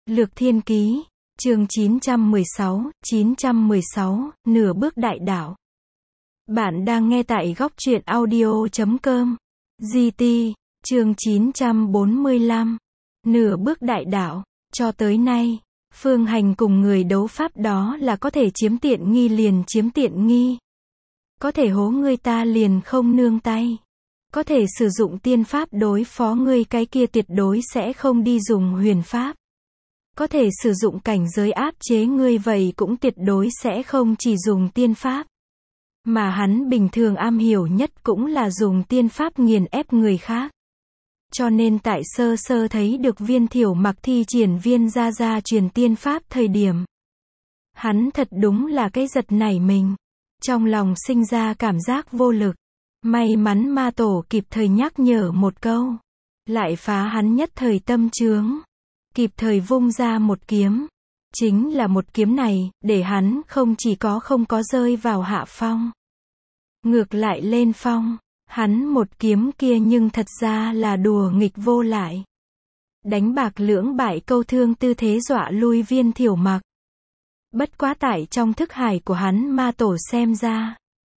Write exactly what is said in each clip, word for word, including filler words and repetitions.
Lược Thiên Ký, chương chín trăm mười sáu, chín trăm mười sáu, Nửa bước đại đạo. Bạn đang nghe tại góc truyện audio chấm com. giê tê, chương chín trăm bốn mươi lăm. Nửa bước đại đạo. Cho tới nay, Phương Hành cùng người đấu pháp đó là có thể chiếm tiện nghi liền chiếm tiện nghi. Có thể hố người ta liền không nương tay. Có thể sử dụng tiên pháp đối phó người, cái kia tuyệt đối sẽ không đi dùng huyền pháp. Có thể sử dụng cảnh giới áp chế ngươi, vậy cũng tuyệt đối sẽ không chỉ dùng tiên pháp. Mà hắn bình thường am hiểu nhất cũng là dùng tiên pháp nghiền ép người khác. Cho nên tại sơ sơ thấy được Viên Thiểu Mặc thi triển Viên Gia Gia truyền tiên pháp thời điểm, hắn thật đúng là cái giật nảy mình. Trong lòng sinh ra cảm giác vô lực. May mắn ma tổ kịp thời nhắc nhở một câu, lại phá hắn nhất thời tâm chướng. Kịp thời vung ra một kiếm. Chính là một kiếm này, để hắn không chỉ có không có rơi vào hạ phong, ngược lại lên phong. Hắn một kiếm kia nhưng thật ra là đùa nghịch vô lại. Đánh bạc lưỡng bại câu thương tư thế dọa lui Viên Thiểu Mặc. Bất quá tại trong thức hải của hắn ma tổ xem ra,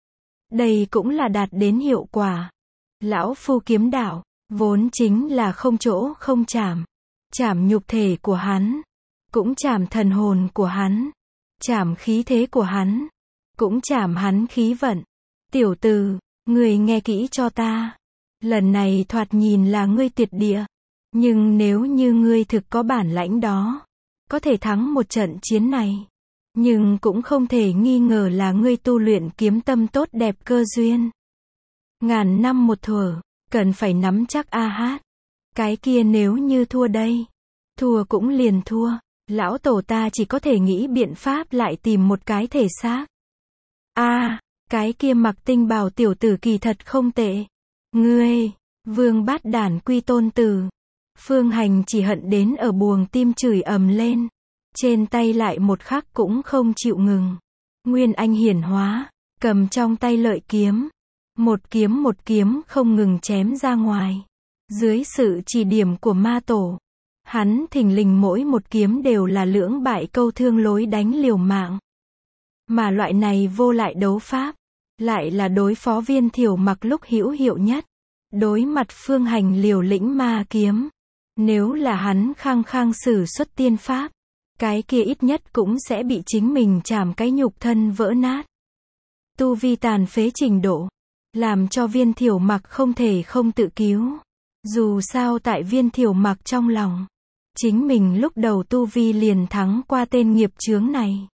đây cũng là đạt đến hiệu quả. Lão phu kiếm đạo, vốn chính là không chỗ không chạm. Chạm nhục thể của hắn, cũng chạm thần hồn của hắn, chạm khí thế của hắn, cũng chạm hắn khí vận. Tiểu tử, ngươi nghe kỹ cho ta. Lần này thoạt nhìn là ngươi tuyệt địa. Nhưng nếu như ngươi thực có bản lãnh đó, có thể thắng một trận chiến này. Nhưng cũng không thể nghi ngờ là ngươi tu luyện kiếm tâm tốt đẹp cơ duyên. Ngàn năm một thuở, cần phải nắm chắc a hát. Cái kia nếu như thua đây, thua cũng liền thua. Lão tổ ta chỉ có thể nghĩ biện pháp lại tìm một cái thể xác. A, à, cái kia mặc tinh bào tiểu tử kỳ thật không tệ. Ngươi, Vương Bát Đản quy tôn tử. Phương Hành chỉ hận đến ở buồng tim chửi ầm lên. Trên tay lại một khắc cũng không chịu ngừng. Nguyên Anh hiển hóa, cầm trong tay lợi kiếm. Một kiếm một kiếm không ngừng chém ra ngoài. Dưới sự chỉ điểm của ma tổ, hắn thình lình mỗi một kiếm đều là lưỡng bại câu thương lối đánh liều mạng. Mà loại này vô lại đấu pháp, lại là đối phó Viên Thiểu Mặc lúc hữu hiệu nhất. Đối mặt Phương Hành liều lĩnh ma kiếm, nếu là hắn khăng khăng sử xuất tiên pháp, cái kia ít nhất cũng sẽ bị chính mình chạm cái nhục thân vỡ nát. Tu vi tàn phế trình độ, làm cho Viên Thiểu Mặc không thể không tự cứu. Dù sao tại Viên Thiểu Mặc trong lòng, chính mình lúc đầu tu vi liền thắng qua tên nghiệp chướng này.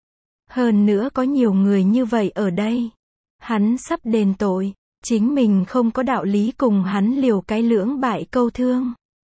Hơn nữa có nhiều người như vậy ở đây. Hắn sắp đền tội, chính mình không có đạo lý cùng hắn liều cái lưỡng bại câu thương.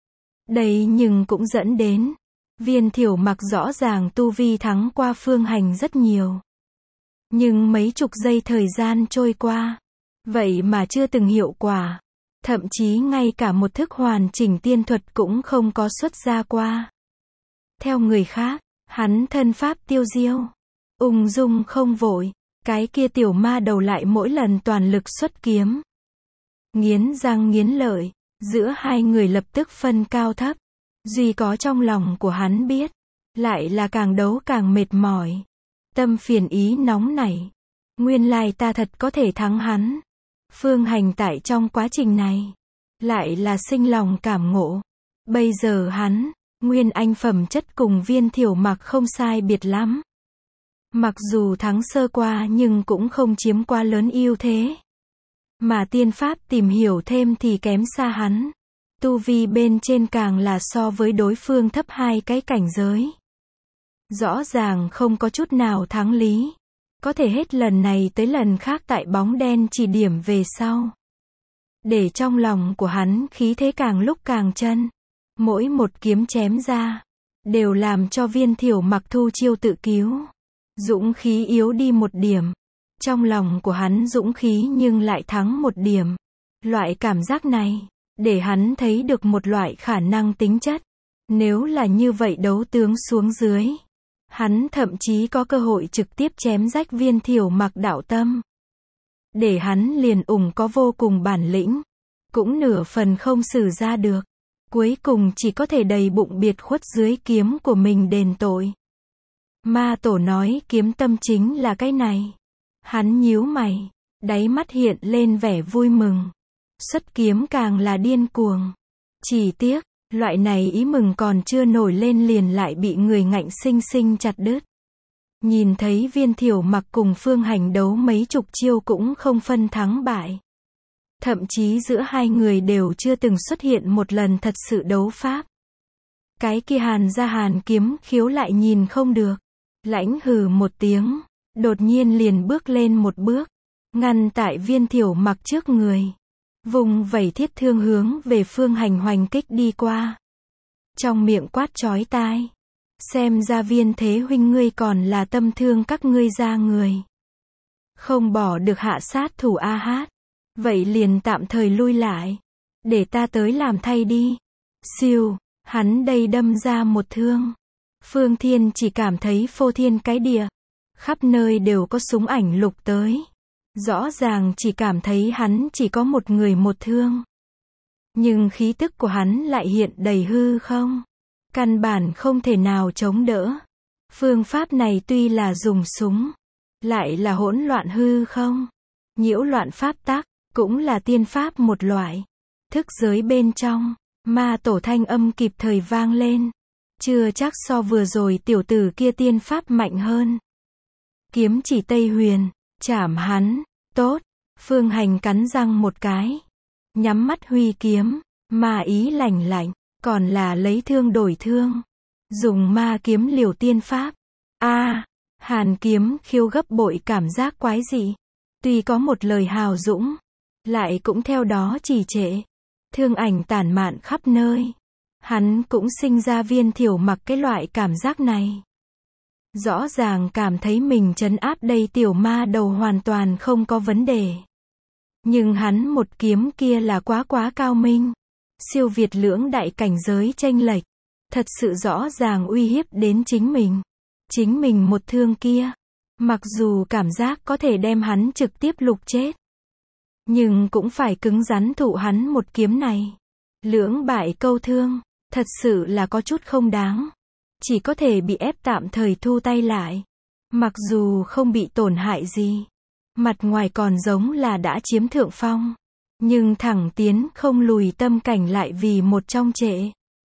Đây nhưng cũng dẫn đến, Viên Thiểu Mặc rõ ràng tu vi thắng qua Phương Hành rất nhiều. Nhưng mấy chục giây thời gian trôi qua, vậy mà chưa từng hiệu quả. Thậm chí ngay cả một thức hoàn chỉnh tiên thuật cũng không có xuất ra qua. Theo người khác, hắn thân pháp tiêu diêu, ung dung không vội. Cái kia tiểu ma đầu lại mỗi lần toàn lực xuất kiếm. Nghiến răng nghiến lợi, giữa hai người lập tức phân cao thấp. Duy có trong lòng của hắn biết, lại là càng đấu càng mệt mỏi. Tâm phiền ý nóng nảy. Nguyên lai ta thật có thể thắng hắn. Phương Hành tại trong quá trình này, lại là sinh lòng cảm ngộ. Bây giờ hắn, Nguyên Anh phẩm chất cùng Viên Thiểu Mặc không sai biệt lắm. Mặc dù thắng sơ qua nhưng cũng không chiếm quá lớn ưu thế. Mà tiên pháp tìm hiểu thêm thì kém xa hắn. Tu vi bên trên càng là so với đối phương thấp hai cái cảnh giới. Rõ ràng không có chút nào thắng lý. Có thể hết lần này tới lần khác tại bóng đen chỉ điểm về sau. Để trong lòng của hắn khí thế càng lúc càng chân. Mỗi một kiếm chém ra, đều làm cho Viên Thiểu Mặc thu chiêu tự cứu. Dũng khí yếu đi một điểm. Trong lòng của hắn dũng khí nhưng lại thắng một điểm. Loại cảm giác này, để hắn thấy được một loại khả năng tính chất. Nếu là như vậy đấu tướng xuống dưới, hắn thậm chí có cơ hội trực tiếp chém rách Viên Thiểu Mặc đạo tâm. Để hắn liền ủng có vô cùng bản lĩnh, cũng nửa phần không xử ra được. cuối cùng chỉ có thể đầy bụng biệt khuất dưới kiếm của mình đền tội. Ma tổ nói kiếm tâm chính là cái này. Hắn nhíu mày, đáy mắt hiện lên vẻ vui mừng. Xuất kiếm càng là điên cuồng. Chỉ tiếc, loại này ý mừng còn chưa nổi lên liền lại bị người ngạnh sinh sinh chặt đứt. Nhìn thấy Viên Thiểu Mặc cùng Phương Hành đấu mấy chục chiêu cũng không phân thắng bại. Thậm chí giữa hai người đều chưa từng xuất hiện một lần thật sự đấu pháp. Cái kia Hàn ra Hàn Kiếm Khiếu lại nhìn không được. Lãnh hừ một tiếng, đột nhiên liền bước lên một bước, ngăn tại Viên Thiểu Mặc trước người. Vùng vẩy thiết thương hướng về Phương Hành hoành kích đi qua. Trong miệng quát chói tai. Xem ra Viên thế huynh ngươi còn là tâm thương các ngươi ra người. Không bỏ được hạ sát thủ a hát. Vậy liền tạm thời lui lại. Để ta tới làm thay đi. Siêu, hắn đây đâm ra một thương. Phương Thiên chỉ cảm thấy phô thiên cái địa. Khắp nơi đều có súng ảnh lục tới. Rõ ràng chỉ cảm thấy hắn chỉ có một người một thương. Nhưng khí tức của hắn lại hiện đầy hư không. Căn bản không thể nào chống đỡ. Phương pháp này tuy là dùng súng, lại là hỗn loạn hư không. Nhiễu loạn pháp tắc, cũng là tiên pháp một loại. Thức giới bên trong, ma tổ thanh âm kịp thời vang lên. Chưa chắc so vừa rồi tiểu tử kia tiên pháp mạnh hơn. Kiếm chỉ Tây Huyền, chảm hắn, tốt. Phương Hành cắn răng một cái. Nhắm mắt huy kiếm, ma ý lạnh lạnh, còn là lấy thương đổi thương. Dùng ma kiếm liều tiên pháp. A, à, Hàn Kiếm Khiếu gấp bội cảm giác quái dị. Tuy có một lời hào dũng, lại cũng theo đó trì trệ. Thương ảnh tản mạn khắp nơi. Hắn cũng sinh ra Viên Thiểu Mặc cái loại cảm giác này. Rõ ràng cảm thấy mình trấn áp đây tiểu ma đầu hoàn toàn không có vấn đề. Nhưng hắn một kiếm kia là quá quá cao minh. Siêu việt lưỡng đại cảnh giới chênh lệch. Thật sự rõ ràng uy hiếp đến chính mình. Chính mình một thương kia. Mặc dù cảm giác có thể đem hắn trực tiếp lục chết. Nhưng cũng phải cứng rắn thụ hắn một kiếm này. Lưỡng bại câu thương. Thật sự là có chút không đáng. Chỉ có thể bị ép tạm thời thu tay lại. Mặc dù không bị tổn hại gì. Mặt ngoài còn giống là đã chiếm thượng phong. Nhưng thẳng tiến không lùi tâm cảnh lại vì một trong trệ.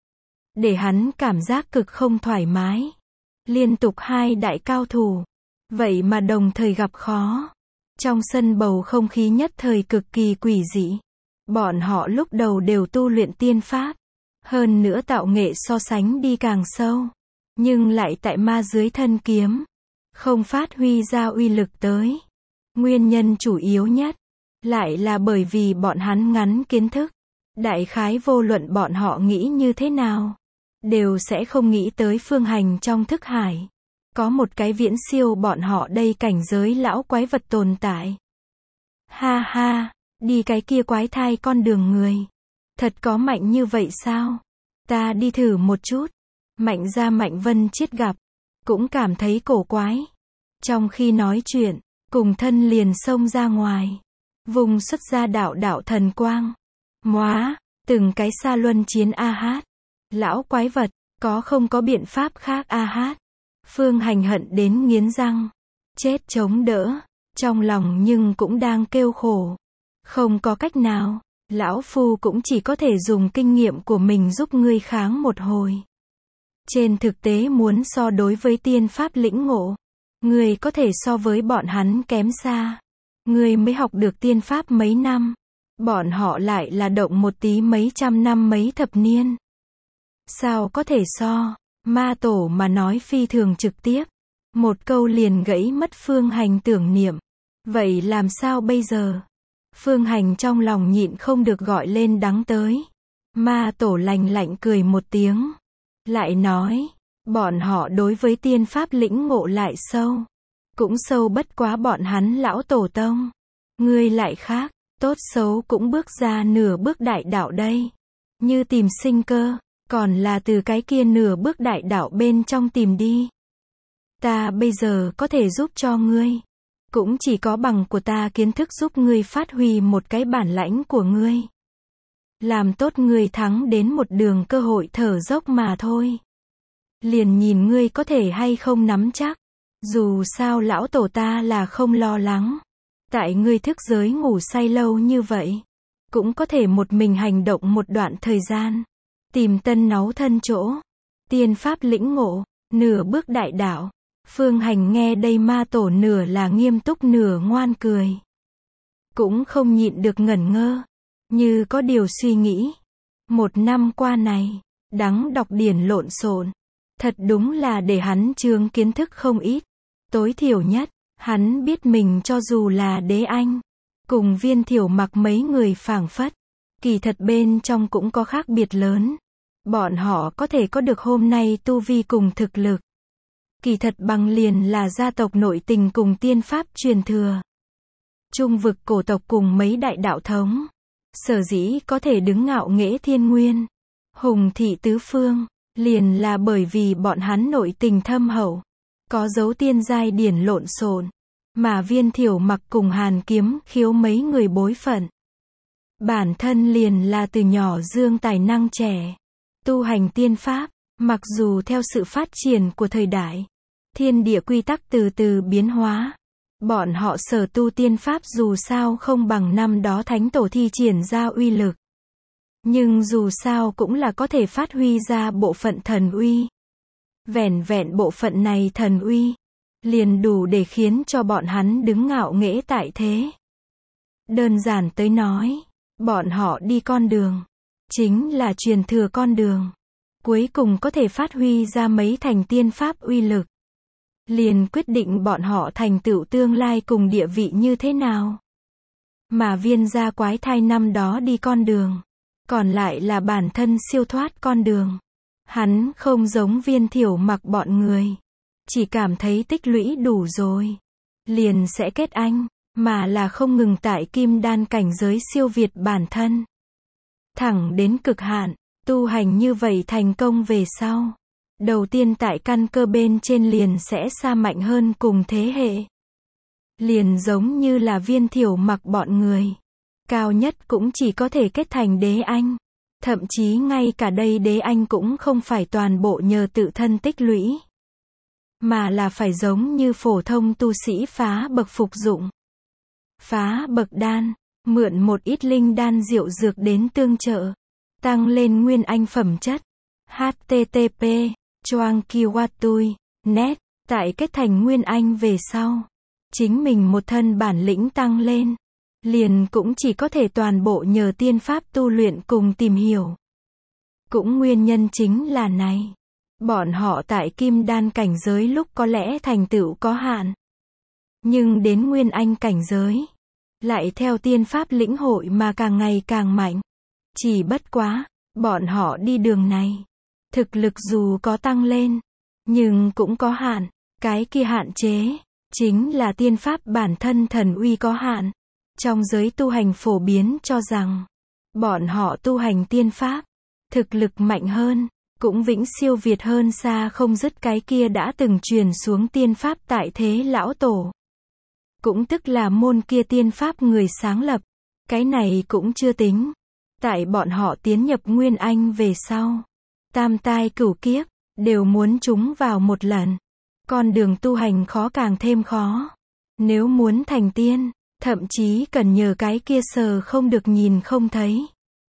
Để hắn cảm giác cực không thoải mái. Liên tục hai đại cao thủ. Vậy mà đồng thời gặp khó. Trong sân bầu không khí nhất thời cực kỳ quỷ dị. Bọn họ lúc đầu đều tu luyện tiên pháp. Hơn nữa tạo nghệ so sánh đi càng sâu. Nhưng lại tại ma dưới thân kiếm. Không phát huy ra uy lực tới. Nguyên nhân chủ yếu nhất. Lại là bởi vì bọn hắn ngắn kiến thức. Đại khái vô luận bọn họ nghĩ như thế nào. Đều sẽ không nghĩ tới Phương Hành trong thức hải. Có một cái viễn siêu bọn họ đây cảnh giới lão quái vật tồn tại. Ha ha, đi cái kia quái thai con đường người. Thật có mạnh như vậy sao? Ta đi thử một chút. Mạnh ra Mạnh Vân Chiết gặp. Cũng cảm thấy cổ quái. Trong khi nói chuyện, cùng thân liền xông ra ngoài. Vùng xuất ra đạo đạo thần quang. Móa, từng cái xa luân chiến a hát. Lão quái vật, có không có biện pháp khác a hát. Phương Hành hận đến nghiến răng. Chết chống đỡ. Trong lòng nhưng cũng đang kêu khổ. Không có cách nào. Lão Phu cũng chỉ có thể dùng kinh nghiệm của mình giúp ngươi kháng một hồi. Trên thực tế muốn so đối với tiên pháp lĩnh ngộ. Ngươi có thể so với bọn hắn kém xa. Ngươi mới học được tiên pháp mấy năm. Bọn họ lại là động một tí mấy trăm năm mấy thập niên. Sao có thể so? Ma tổ mà nói phi thường trực tiếp. Một câu liền gãy mất Phương Hành tưởng niệm. Vậy làm sao bây giờ? Phương Hành trong lòng nhịn không được gọi lên đắng tới. Ma tổ lành lạnh cười một tiếng. Lại nói, bọn họ đối với tiên pháp lĩnh ngộ lại sâu. Cũng sâu bất quá bọn hắn lão tổ tông. Ngươi lại khác, tốt xấu cũng bước ra nửa bước đại đạo đây. Như tìm sinh cơ, còn là từ cái kia nửa bước đại đạo bên trong tìm đi. Ta bây giờ có thể giúp cho ngươi. Cũng chỉ có bằng của ta kiến thức giúp ngươi phát huy một cái bản lãnh của ngươi. Làm tốt ngươi thắng đến một đường cơ hội thở dốc mà thôi. Liền nhìn ngươi có thể hay không nắm chắc. Dù sao lão tổ ta là không lo lắng. Tại ngươi thức giới ngủ say lâu như vậy. Cũng có thể một mình hành động một đoạn thời gian. Tìm tân náu thân chỗ. Tiên pháp lĩnh ngộ. Nửa bước đại đạo. Phương Hành nghe đây ma tổ nửa là nghiêm túc nửa ngoan cười. Cũng không nhịn được ngẩn ngơ. Như có điều suy nghĩ. Một năm qua này. Đắng đọc điển lộn xộn. Thật đúng là để hắn trương kiến thức không ít. Tối thiểu nhất. Hắn biết mình cho dù là đế anh. Cùng Viên Thiểu Mặc mấy người phảng phất. Kỳ thật bên trong cũng có khác biệt lớn. Bọn họ có thể có được hôm nay tu vi cùng thực lực. Kỳ thật bằng liền là gia tộc nội tình cùng tiên pháp truyền thừa. Trung vực cổ tộc cùng mấy đại đạo thống. Sở dĩ có thể đứng ngạo nghễ thiên nguyên. Hùng thị tứ phương. Liền là bởi vì bọn hắn nội tình thâm hậu. Có dấu tiên giai điển lộn xộn. Mà Viên Thiểu Mặc cùng Hàn Kiếm Khiếu mấy người bối phận. Bản thân liền là từ nhỏ dương tài năng trẻ. Tu hành tiên pháp. Mặc dù theo sự phát triển của thời đại. Thiên địa quy tắc từ từ biến hóa. Bọn họ sở tu tiên pháp dù sao không bằng năm đó thánh tổ thi triển ra uy lực. Nhưng dù sao cũng là có thể phát huy ra bộ phận thần uy. Vẻn vẹn bộ phận này thần uy. Liền đủ để khiến cho bọn hắn đứng ngạo nghễ tại thế. Đơn giản tới nói. Bọn họ đi con đường. Chính là truyền thừa con đường. Cuối cùng có thể phát huy ra mấy thành tiên pháp uy lực. Liền quyết định bọn họ thành tựu tương lai cùng địa vị như thế nào. Mà Viên gia quái thai năm đó đi con đường. Còn lại là bản thân siêu thoát con đường. Hắn không giống Viên Thiểu Mặc bọn người. Chỉ cảm thấy tích lũy đủ rồi. Liền sẽ kết anh. Mà là không ngừng tại kim đan cảnh giới siêu việt bản thân. Thẳng đến cực hạn. Tu hành như vậy thành công về sau. Đầu tiên tại căn cơ bên trên liền sẽ xa mạnh hơn cùng thế hệ. Liền giống như là Viên Thiểu Mặc bọn người. Cao nhất cũng chỉ có thể kết thành đế anh. Thậm chí ngay cả đây đế anh cũng không phải toàn bộ nhờ tự thân tích lũy. Mà là phải giống như phổ thông tu sĩ phá bậc phục dụng. Phá bậc đan, mượn một ít linh đan diệu dược đến tương trợ. Tăng lên nguyên anh phẩm chất. H T T P, choang kiwatui, net, tại kết thành nguyên anh về sau. Chính mình một thân bản lĩnh tăng lên. Liền cũng chỉ có thể toàn bộ nhờ tiên pháp tu luyện cùng tìm hiểu. Cũng nguyên nhân chính là này. Bọn họ tại kim đan cảnh giới lúc có lẽ thành tựu có hạn. Nhưng đến nguyên anh cảnh giới. Lại theo tiên pháp lĩnh hội mà càng ngày càng mạnh. Chỉ bất quá, bọn họ đi đường này. Thực lực dù có tăng lên. Nhưng cũng có hạn. Cái kia hạn chế. Chính là tiên pháp bản thân thần uy có hạn. Trong giới tu hành phổ biến cho rằng. Bọn họ tu hành tiên pháp. Thực lực mạnh hơn. Cũng vĩnh siêu việt hơn xa không dứt cái kia đã từng truyền xuống tiên pháp tại thế lão tổ. Cũng tức là môn kia tiên pháp người sáng lập. Cái này cũng chưa tính. Tại bọn họ tiến nhập Nguyên Anh về sau. Tam tai cửu kiếp. Đều muốn chúng vào một lần. Con đường tu hành khó càng thêm khó. Nếu muốn thành tiên. Thậm chí cần nhờ cái kia sờ không được nhìn không thấy.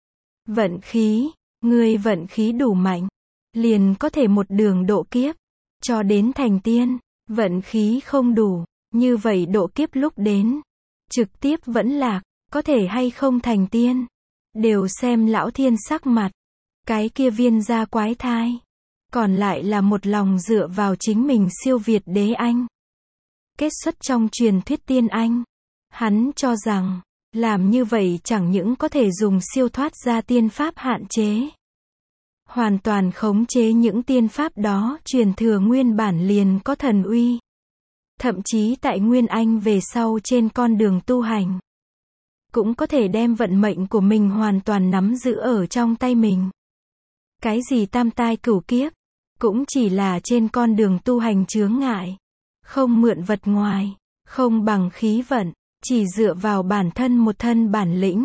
Vận khí. Người vận khí đủ mạnh. Liền có thể một đường độ kiếp. Cho đến thành tiên. Vận khí không đủ. Như vậy độ kiếp lúc đến. Trực tiếp vẫn lạc. Có thể hay không thành tiên. Đều xem lão thiên sắc mặt. Cái kia Viên gia quái thai. Còn lại là một lòng dựa vào chính mình siêu việt đế anh. Kết xuất trong truyền thuyết tiên anh. Hắn cho rằng. Làm như vậy chẳng những có thể dùng siêu thoát ra tiên pháp hạn chế. Hoàn toàn khống chế những tiên pháp đó truyền thừa nguyên bản liền có thần uy. Thậm chí tại Nguyên Anh về sau trên con đường tu hành. Cũng có thể đem vận mệnh của mình hoàn toàn nắm giữ ở trong tay mình. Cái gì tam tai cửu kiếp. Cũng chỉ là trên con đường tu hành chướng ngại. Không mượn vật ngoài. Không bằng khí vận. Chỉ dựa vào bản thân một thân bản lĩnh.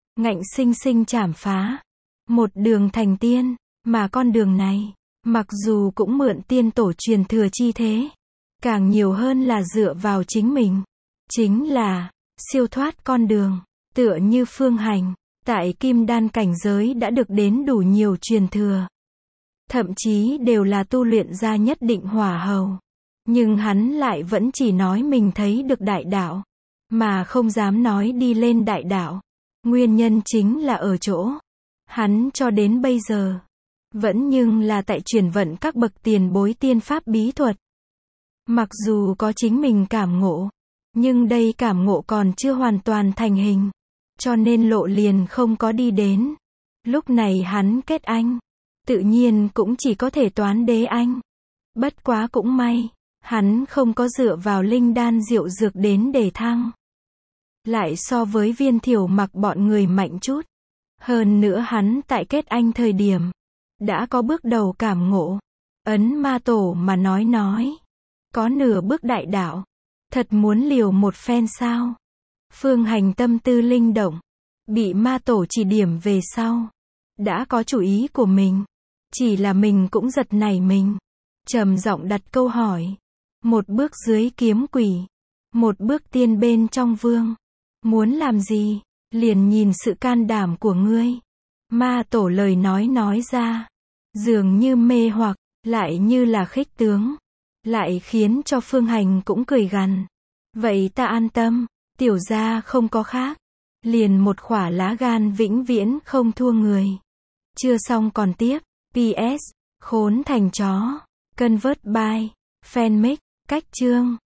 ngạnh sinh sinh chảm phá. Một đường thành tiên, mà con đường này, mặc dù cũng mượn tiên tổ truyền thừa chi thế, càng nhiều hơn là dựa vào chính mình. Chính là, siêu thoát con đường, tựa như Phương Hành, tại kim đan cảnh giới đã được đến đủ nhiều truyền thừa. Thậm chí đều là tu luyện ra nhất định hỏa hầu. Nhưng hắn lại vẫn chỉ nói mình thấy được đại đạo, mà không dám nói đi lên đại đạo. Nguyên nhân chính là ở chỗ, hắn cho đến bây giờ, vẫn nhưng là tại chuyển vận các bậc tiền bối tiên pháp bí thuật. Mặc dù có chính mình cảm ngộ, nhưng đây cảm ngộ còn chưa hoàn toàn thành hình, cho nên lộ liền không có đi đến. Lúc này hắn kết anh, tự nhiên cũng chỉ có thể toán đế anh. Bất quá cũng may, hắn không có dựa vào linh đan diệu dược đến để thăng. Lại so với Viên Thiểu Mặc bọn người mạnh chút. Hơn nữa hắn tại kết anh thời điểm, đã có bước đầu cảm ngộ. Ấn ma tổ mà nói nói, có nửa bước đại đạo, thật muốn liều một phen sao? Phương Hành tâm tư linh động, bị ma tổ chỉ điểm về sau, đã có chủ ý của mình. Chỉ là mình cũng giật nảy mình, trầm giọng đặt câu hỏi. Một bước dưới kiếm quỷ, một bước tiên bên trong vương, muốn làm gì? Liền nhìn sự can đảm của ngươi. Ma tổ lời nói nói ra, dường như mê hoặc, lại như là khích tướng, lại khiến cho Phương Hành cũng cười gằn. Vậy ta an tâm, tiểu gia không có khác, liền một khỏa lá gan vĩnh viễn không thua người. Chưa xong còn tiếp. pê ét, khốn thành chó, convert by, fanmake, cách chương.